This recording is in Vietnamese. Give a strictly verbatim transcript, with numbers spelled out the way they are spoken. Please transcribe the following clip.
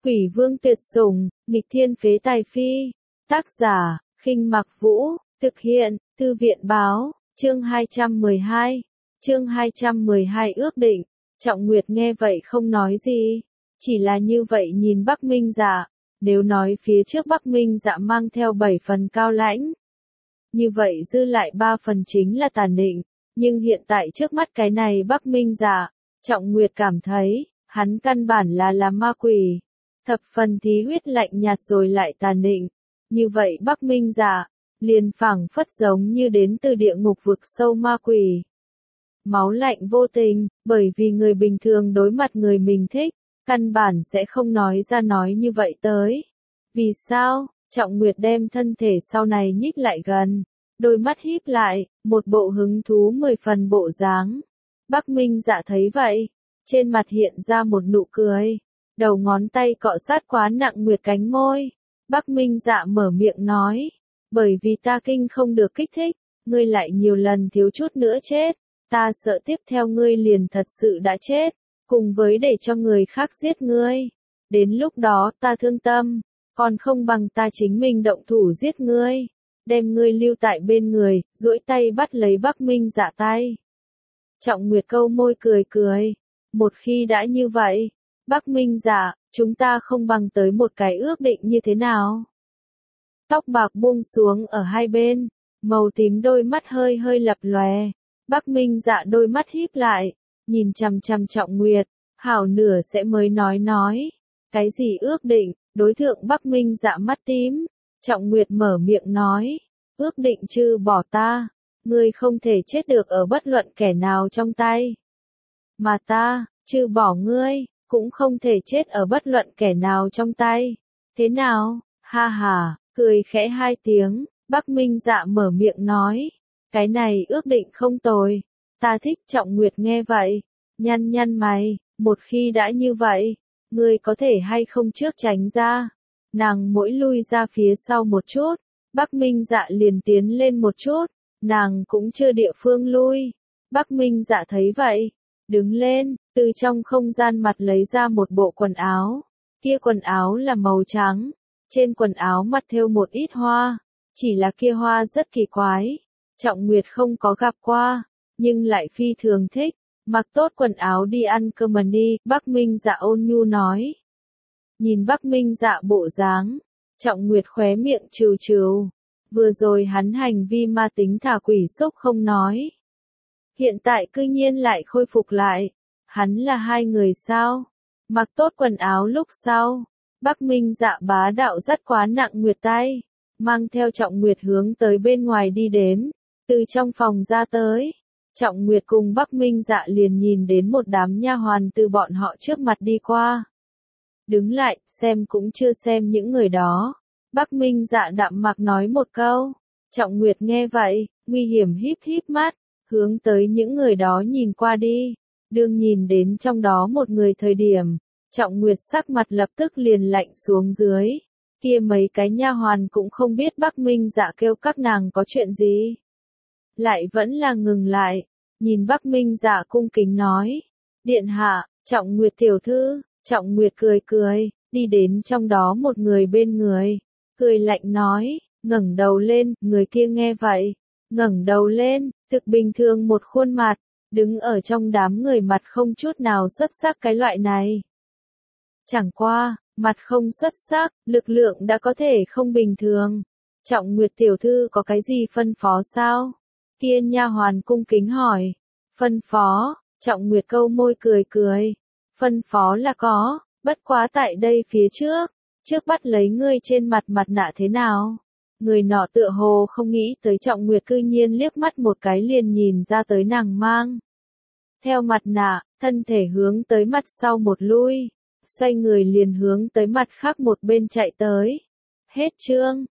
Quỷ vương tuyệt sủng, nghịch thiên phế tài phi. Tác giả, Khinh Mặc Vũ, thực hiện, Thư viện báo, chương hai trăm mười hai. Chương hai trăm mười hai ước định. Trọng Nguyệt nghe vậy không nói gì, chỉ là như vậy nhìn Bắc Minh Dạ, nếu nói phía trước Bắc Minh Dạ mang theo bảy phần cao lãnh, như vậy dư lại ba phần chính là tàn định, nhưng hiện tại trước mắt cái này Bắc Minh Dạ, Trọng Nguyệt cảm thấy, hắn căn bản là là ma quỷ, thập phần thí huyết lạnh nhạt rồi lại tàn định, như vậy Bắc Minh Dạ, liền phảng phất giống như đến từ địa ngục vực sâu ma quỷ. Máu lạnh vô tình, bởi vì người bình thường đối mặt người mình thích, căn bản sẽ không nói ra nói như vậy tới. Vì sao? Trọng Nguyệt đem thân thể sau này nhích lại gần, đôi mắt híp lại, một bộ hứng thú mười phần bộ dáng. Bắc Minh Dạ thấy vậy, trên mặt hiện ra một nụ cười, đầu ngón tay cọ sát quá nặng Nguyệt cánh môi. Bắc Minh Dạ mở miệng nói, bởi vì ta kinh không được kích thích, ngươi lại nhiều lần thiếu chút nữa chết, ta sợ tiếp theo ngươi liền thật sự đã chết, cùng với để cho người khác giết ngươi. Đến lúc đó ta thương tâm, còn không bằng ta chính mình động thủ giết ngươi, đem ngươi lưu tại bên người, duỗi tay bắt lấy Bắc Minh Dạ tay. Trọng Nguyệt câu môi cười cười, một khi đã như vậy, Bắc Minh Dạ, chúng ta không bằng tới một cái ước định như thế nào? Tóc bạc buông xuống ở hai bên, màu tím đôi mắt hơi hơi lập lòe. Bắc Minh Dạ đôi mắt híp lại, nhìn chằm chằm Trọng Nguyệt, hảo nửa sẽ mới nói nói. Cái gì ước định? Đối thượng Bắc Minh Dạ mắt tím. Trọng Nguyệt mở miệng nói, ước định trừ bỏ ta, ngươi không thể chết được ở bất luận kẻ nào trong tay. Mà ta, trừ bỏ ngươi, cũng không thể chết ở bất luận kẻ nào trong tay. Thế nào? Ha ha, cười khẽ hai tiếng, Bắc Minh Dạ mở miệng nói, cái này ước định không tồi, ta thích. Trọng Nguyệt nghe vậy, nhăn nhăn mày, một khi đã như vậy, ngươi có thể hay không trước tránh ra. Nàng mỗi lui ra phía sau một chút, Bắc Minh Dạ liền tiến lên một chút, nàng cũng chưa địa phương lui. Bắc Minh Dạ thấy vậy, đứng lên, từ trong không gian mặt lấy ra một bộ quần áo, kia quần áo là màu trắng, trên quần áo mặt thêu một ít hoa, chỉ là kia hoa rất kỳ quái, Trọng Nguyệt không có gặp qua, nhưng lại phi thường thích. Mặc tốt quần áo đi ăn cơm đi, Bắc Minh Dạ ôn nhu nói. Nhìn Bắc Minh Dạ bộ dáng, Trọng Nguyệt khóe miệng trừ trừ, vừa rồi hắn hành vi ma tính thả quỷ xúc không nói. Hiện tại cư nhiên lại khôi phục lại, hắn là hai người sao? Mặc tốt quần áo lúc sau, Bắc Minh Dạ bá đạo dắt quá nặng Nguyệt tay, mang theo Trọng Nguyệt hướng tới bên ngoài đi đến, từ trong phòng ra tới. Trọng Nguyệt cùng Bắc Minh Dạ liền nhìn đến một đám nha hoàn từ bọn họ trước mặt đi qua. Đứng lại, xem cũng chưa xem những người đó. Bắc Minh Dạ đạm mạc nói một câu. Trọng Nguyệt nghe vậy, nguy hiểm híp híp mắt, hướng tới những người đó nhìn qua đi. Đương nhìn đến trong đó một người thời điểm, Trọng Nguyệt sắc mặt lập tức liền lạnh xuống dưới. Kia mấy cái nha hoàn cũng không biết Bắc Minh Dạ kêu các nàng có chuyện gì. Lại vẫn là ngừng lại, nhìn Bắc Minh Dạ cung kính nói, điện hạ, Trọng Nguyệt tiểu thư. Trọng Nguyệt cười cười, đi đến trong đó một người bên người, cười lạnh nói, ngẩng đầu lên. Người kia nghe vậy, ngẩng đầu lên, thực bình thường một khuôn mặt, đứng ở trong đám người mặt không chút nào xuất sắc cái loại này. Chẳng qua, mặt không xuất sắc, lực lượng đã có thể không bình thường. Trọng Nguyệt tiểu thư có cái gì phân phó sao? Kia nha hoàn cung kính hỏi. Phân phó, Trọng Nguyệt câu môi cười cười. Phân phó là có, bất quá tại đây phía trước, trước bắt lấy ngươi trên mặt mặt nạ thế nào? Người nọ tựa hồ không nghĩ tới Trọng Nguyệt cư nhiên liếc mắt một cái liền nhìn ra tới nàng mang. Theo mặt nạ, thân thể hướng tới mặt sau một lui, xoay người liền hướng tới mặt khác một bên chạy tới. Hết chương.